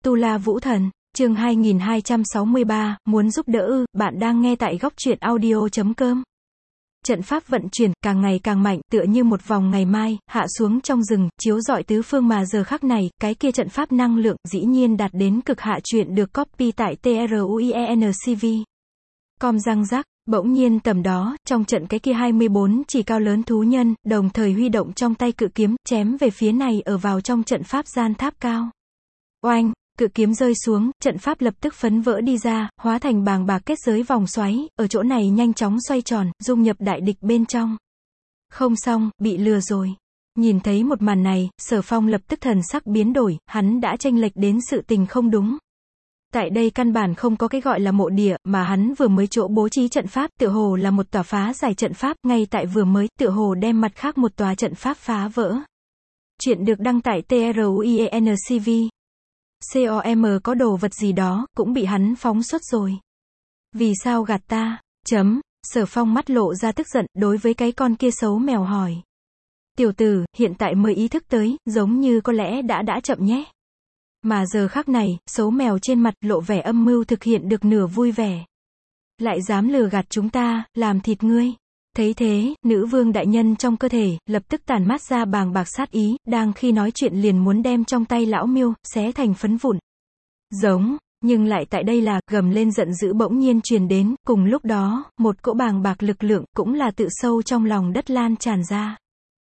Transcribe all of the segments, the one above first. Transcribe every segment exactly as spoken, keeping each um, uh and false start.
Tu La Vũ Thần, chương hai nghìn hai trăm sáu mươi ba, muốn giúp đỡ ư, bạn đang nghe tại góc truyện audio chấm com. Trận pháp vận chuyển, càng ngày càng mạnh, tựa như một vòng ngày mai, hạ xuống trong rừng, chiếu rọi tứ phương mà giờ khắc này, cái kia trận pháp năng lượng, dĩ nhiên đạt đến cực hạ chuyện được copy tại truencv. Com răng rắc, bỗng nhiên tầm đó, trong trận cái kia hai mươi bốn chỉ cao lớn thú nhân, đồng thời huy động trong tay cự kiếm, chém về phía này ở vào trong trận pháp gian tháp cao. Oanh! Cự kiếm rơi xuống, trận pháp lập tức phấn vỡ đi ra, hóa thành bàng bạc kết giới vòng xoáy, ở chỗ này nhanh chóng xoay tròn, dung nhập đại địch bên trong. Không xong, bị lừa rồi. Nhìn thấy một màn này, Sở Phong lập tức thần sắc biến đổi, hắn đã chênh lệch đến sự tình không đúng. Tại đây căn bản không có cái gọi là mộ địa, mà hắn vừa mới chỗ bố trí trận pháp, tựa hồ là một tòa phá giải trận pháp, ngay tại vừa mới, tựa hồ đem mặt khác một tòa trận pháp phá vỡ. Chuyện được đăng tại truencv. Com có đồ vật gì đó, cũng bị hắn phóng xuất rồi. Vì sao gạt ta? Chấm, Sở Phong mắt lộ ra tức giận, đối với cái con kia xấu mèo hỏi. Tiểu tử, hiện tại mới ý thức tới, giống như có lẽ đã đã chậm nhé. Mà giờ khắc này, xấu mèo trên mặt lộ vẻ âm mưu thực hiện được nửa vui vẻ. Lại dám lừa gạt chúng ta, làm thịt ngươi. Thấy thế, nữ vương đại nhân trong cơ thể, lập tức tản mát ra bàng bạc sát ý, đang khi nói chuyện liền muốn đem trong tay lão miêu, xé thành phấn vụn. Giống, nhưng lại tại đây là, gầm lên giận dữ bỗng nhiên truyền đến, cùng lúc đó, một cỗ bàng bạc lực lượng, cũng là tự sâu trong lòng đất lan tràn ra.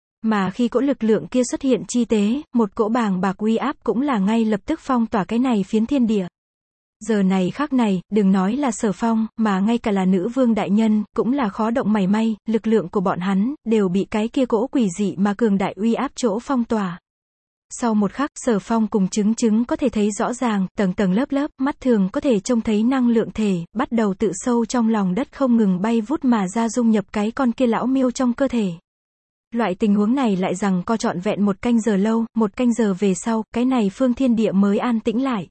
Mà khi cỗ lực lượng kia xuất hiện chi tế, một cỗ bàng bạc uy áp cũng là ngay lập tức phong tỏa cái này phiến thiên địa. Giờ này khắc này, đừng nói là Sở Phong, mà ngay cả là nữ vương đại nhân, cũng là khó động mảy may, lực lượng của bọn hắn, đều bị cái kia cỗ quỷ dị mà cường đại uy áp chỗ phong tỏa. Sau một khắc, Sở Phong cùng chứng chứng có thể thấy rõ ràng, tầng tầng lớp lớp, mắt thường có thể trông thấy năng lượng thể, bắt đầu tự sâu trong lòng đất không ngừng bay vút mà ra dung nhập cái con kia lão miêu trong cơ thể. Loại tình huống này lại rằng co trọn vẹn một canh giờ lâu, một canh giờ về sau, cái này phương thiên địa mới an tĩnh lại.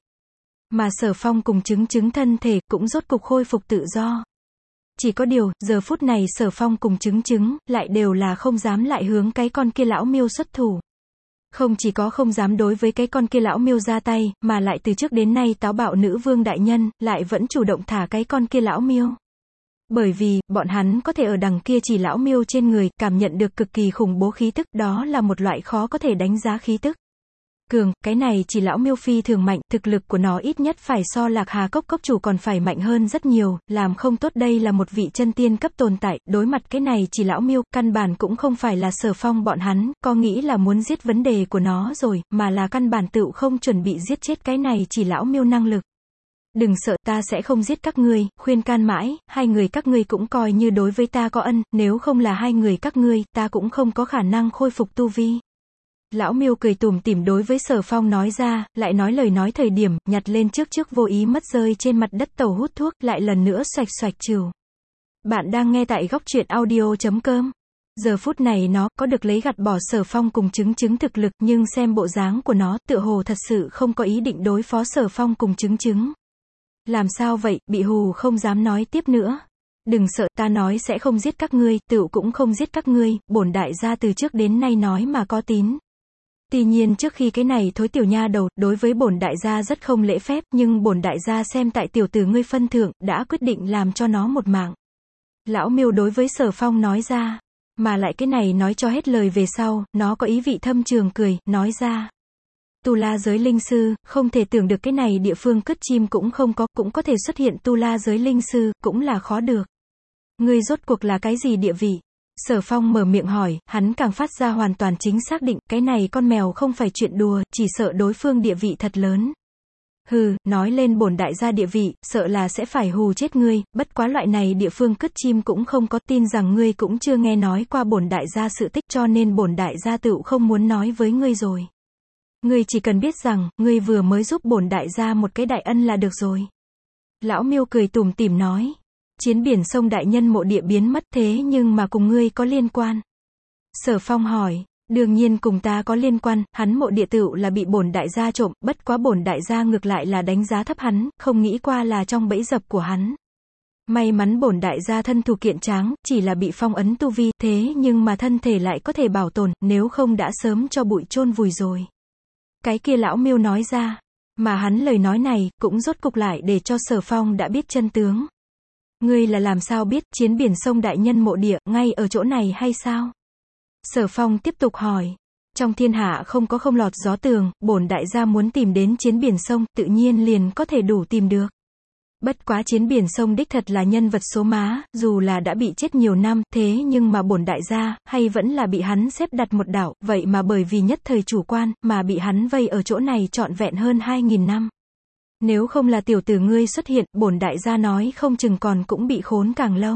Mà Sở Phong cùng chứng chứng thân thể cũng rốt cục khôi phục tự do. Chỉ có điều, giờ phút này Sở Phong cùng chứng chứng, lại đều là không dám lại hướng cái con kia lão miêu xuất thủ. Không chỉ có không dám đối với cái con kia lão miêu ra tay, mà lại từ trước đến nay táo bạo nữ vương đại nhân, lại vẫn chủ động thả cái con kia lão miêu. Bởi vì, bọn hắn có thể ở đằng kia chỉ lão miêu trên người, cảm nhận được cực kỳ khủng bố khí tức, đó là một loại khó có thể đánh giá khí tức. Cường, cái này chỉ lão miêu phi thường mạnh, thực lực của nó ít nhất phải so Lạc Hà Cốc cốc chủ còn phải mạnh hơn rất nhiều, làm không tốt đây là một vị chân tiên cấp tồn tại, đối mặt cái này chỉ lão miêu, căn bản cũng không phải là Sở Phong bọn hắn, có nghĩ là muốn giết vấn đề của nó rồi, mà là căn bản tựu không chuẩn bị giết chết cái này chỉ lão miêu năng lực. Đừng sợ, ta sẽ không giết các ngươi, khuyên can mãi, hai người các ngươi cũng coi như đối với ta có ân, nếu không là hai người các ngươi, ta cũng không có khả năng khôi phục tu vi. Lão miêu cười tủm tỉm đối với Sở Phong nói ra, lại nói lời nói thời điểm, nhặt lên trước trước vô ý mất rơi trên mặt đất tàu hút thuốc, lại lần nữa xoạch xoạch trừ. Bạn đang nghe tại góc truyện audio chấm com. Giờ phút này nó, có được lấy gạt bỏ Sở Phong cùng chứng chứng thực lực, nhưng xem bộ dáng của nó, tựa hồ thật sự không có ý định đối phó Sở Phong cùng chứng chứng. Làm sao vậy, bị hù không dám nói tiếp nữa. Đừng sợ, ta nói sẽ không giết các ngươi, tựu cũng không giết các ngươi, bổn đại gia từ trước đến nay nói mà có tín. Tuy nhiên trước khi cái này thối tiểu nha đầu, đối với bổn đại gia rất không lễ phép, nhưng bổn đại gia xem tại tiểu tử ngươi phân thượng, đã quyết định làm cho nó một mạng. Lão miêu đối với Sở Phong nói ra, mà lại cái này nói cho hết lời về sau, nó có ý vị thâm trường cười, nói ra. Tu La giới linh sư, không thể tưởng được cái này địa phương cất chim cũng không có, cũng có thể xuất hiện Tu La giới linh sư, cũng là khó được. Ngươi rốt cuộc là cái gì địa vị? Sở Phong mở miệng hỏi, hắn càng phát ra hoàn toàn chính xác định, cái này con mèo không phải chuyện đùa, chỉ sợ đối phương địa vị thật lớn. Hừ, nói lên bổn đại gia địa vị, sợ là sẽ phải hù chết ngươi, bất quá loại này địa phương cất chim cũng không có, tin rằng ngươi cũng chưa nghe nói qua bổn đại gia sự tích, cho nên bổn đại gia tựu không muốn nói với ngươi rồi. Ngươi chỉ cần biết rằng, ngươi vừa mới giúp bổn đại gia một cái đại ân là được rồi. Lão miêu cười tủm tỉm nói. Chiến biển sông đại nhân mộ địa biến mất thế nhưng mà cùng ngươi có liên quan. Sở Phong hỏi, đương nhiên cùng ta có liên quan, hắn mộ địa tựu là bị bổn đại gia trộm, bất quá bổn đại gia ngược lại là đánh giá thấp hắn, không nghĩ qua là trong bẫy dập của hắn. May mắn bổn đại gia thân thủ kiện tráng, chỉ là bị phong ấn tu vi, thế nhưng mà thân thể lại có thể bảo tồn, nếu không đã sớm cho bụi chôn vùi rồi. Cái kia lão miêu nói ra. Mà hắn lời nói này, cũng rốt cục lại để cho Sở Phong đã biết chân tướng. Ngươi là làm sao biết, chiến biển sông đại nhân mộ địa, ngay ở chỗ này hay sao? Sở Phong tiếp tục hỏi. Trong thiên hạ không có không lọt gió tường, bổn đại gia muốn tìm đến chiến biển sông, tự nhiên liền có thể đủ tìm được. Bất quá chiến biển sông đích thật là nhân vật số má, dù là đã bị chết nhiều năm, thế nhưng mà bổn đại gia, hay vẫn là bị hắn xếp đặt một đảo, vậy mà bởi vì nhất thời chủ quan, mà bị hắn vây ở chỗ này trọn vẹn hơn hai nghìn năm. Nếu không là tiểu tử ngươi xuất hiện, bổn đại gia nói không chừng còn cũng bị khốn càng lâu.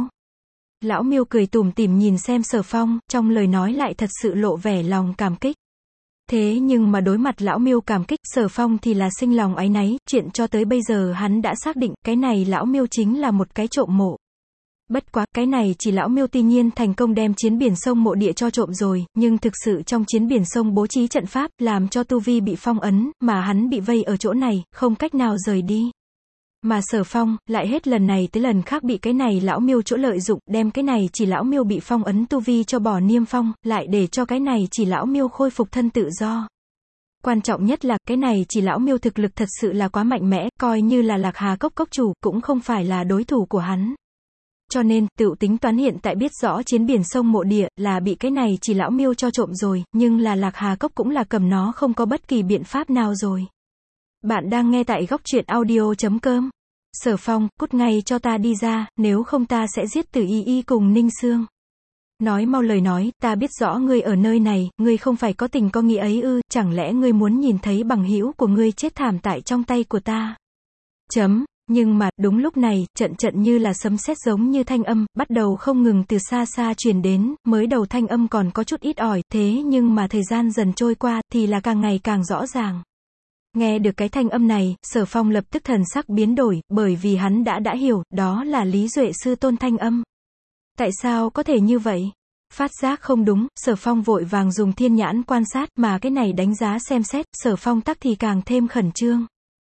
Lão Miêu cười tủm tỉm nhìn xem Sở Phong, trong lời nói lại thật sự lộ vẻ lòng cảm kích. Thế nhưng mà đối mặt Lão Miêu cảm kích, Sở Phong thì là sinh lòng áy náy, chuyện cho tới bây giờ hắn đã xác định, cái này Lão Miêu chính là một cái trộm mộ. Bất quá, cái này chỉ Lão Miêu tuy nhiên thành công đem chiến biển sông mộ địa cho trộm rồi, nhưng thực sự trong chiến biển sông bố trí trận pháp, làm cho tu vi bị phong ấn, mà hắn bị vây ở chỗ này, không cách nào rời đi. Mà Sở Phong, lại hết lần này tới lần khác bị cái này Lão Miêu chỗ lợi dụng, đem cái này chỉ Lão Miêu bị phong ấn tu vi cho bỏ niêm phong, lại để cho cái này chỉ Lão Miêu khôi phục thân tự do. Quan trọng nhất là, cái này chỉ Lão Miêu thực lực thật sự là quá mạnh mẽ, coi như là Lạc Hà Cốc cốc chủ, cũng không phải là đối thủ của hắn. Cho nên, tựu tính toán hiện tại biết rõ chiến biển sông mộ địa, là bị cái này chỉ Lão Miêu cho trộm rồi, nhưng là Lạc Hà Cốc cũng là cầm nó không có bất kỳ biện pháp nào rồi. Bạn đang nghe tại góc truyện audio chấm com. Sở Phong, cút ngay cho ta đi ra, nếu không ta sẽ giết Tử Y Y cùng Ninh Sương. Nói mau lời nói, ta biết rõ ngươi ở nơi này, ngươi không phải có tình có nghĩa ấy ư, chẳng lẽ ngươi muốn nhìn thấy bằng hữu của ngươi chết thảm tại trong tay của ta? Chấm. Nhưng mà, đúng lúc này, trận trận như là sấm sét giống như thanh âm, bắt đầu không ngừng từ xa xa truyền đến, mới đầu thanh âm còn có chút ít ỏi, thế nhưng mà thời gian dần trôi qua, thì là càng ngày càng rõ ràng. Nghe được cái thanh âm này, Sở Phong lập tức thần sắc biến đổi, bởi vì hắn đã đã hiểu, đó là Lý Duệ sư tôn thanh âm. Tại sao có thể như vậy? Phát giác không đúng, Sở Phong vội vàng dùng thiên nhãn quan sát, mà cái này đánh giá xem xét, Sở Phong tắc thì càng thêm khẩn trương.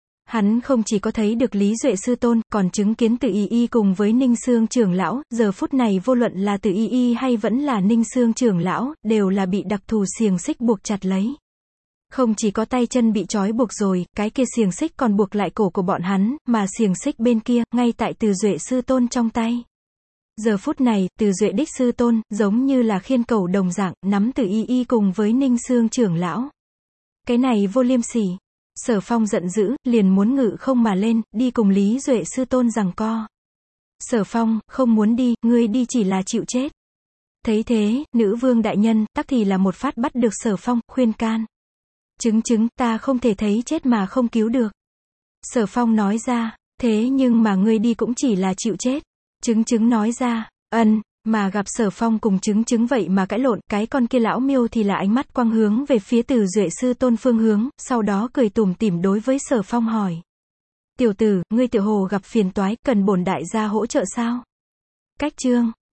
Hắn không chỉ có thấy được Lý Duệ sư tôn, còn chứng kiến Tử Y Y cùng với Ninh Sương trưởng lão, giờ phút này vô luận là Tử Y Y hay vẫn là Ninh Sương trưởng lão, đều là bị đặc thù xiềng xích buộc chặt lấy. Không chỉ có tay chân bị trói buộc rồi, cái kia xiềng xích còn buộc lại cổ của bọn hắn, mà xiềng xích bên kia, ngay tại Từ Duệ sư tôn trong tay. Giờ phút này, Từ Duệ đích sư tôn, giống như là khiên cầu đồng dạng, nắm Tử Y Y cùng với Ninh Sương trưởng lão. Cái này vô liêm sỉ. Sở Phong giận dữ, liền muốn ngự không mà lên, đi cùng Lý Duệ sư tôn giằng co. Sở Phong, không muốn đi, ngươi đi chỉ là chịu chết. Thấy thế, nữ vương đại nhân, tắc thì là một phát bắt được Sở Phong, khuyên can. Chứng chứng, ta không thể thấy chết mà không cứu được. Sở Phong nói ra, thế nhưng mà ngươi đi cũng chỉ là chịu chết. Chứng chứng nói ra, ân, mà gặp Sở Phong cùng chứng chứng vậy mà cãi lộn, cái con kia Lão Miêu thì là ánh mắt quang hướng về phía Từ Duệ sư tôn phương hướng, sau đó cười tủm tỉm đối với Sở Phong hỏi. Tiểu tử, ngươi tiểu hồ gặp phiền toái, cần bổn đại gia hỗ trợ sao? Cách chương.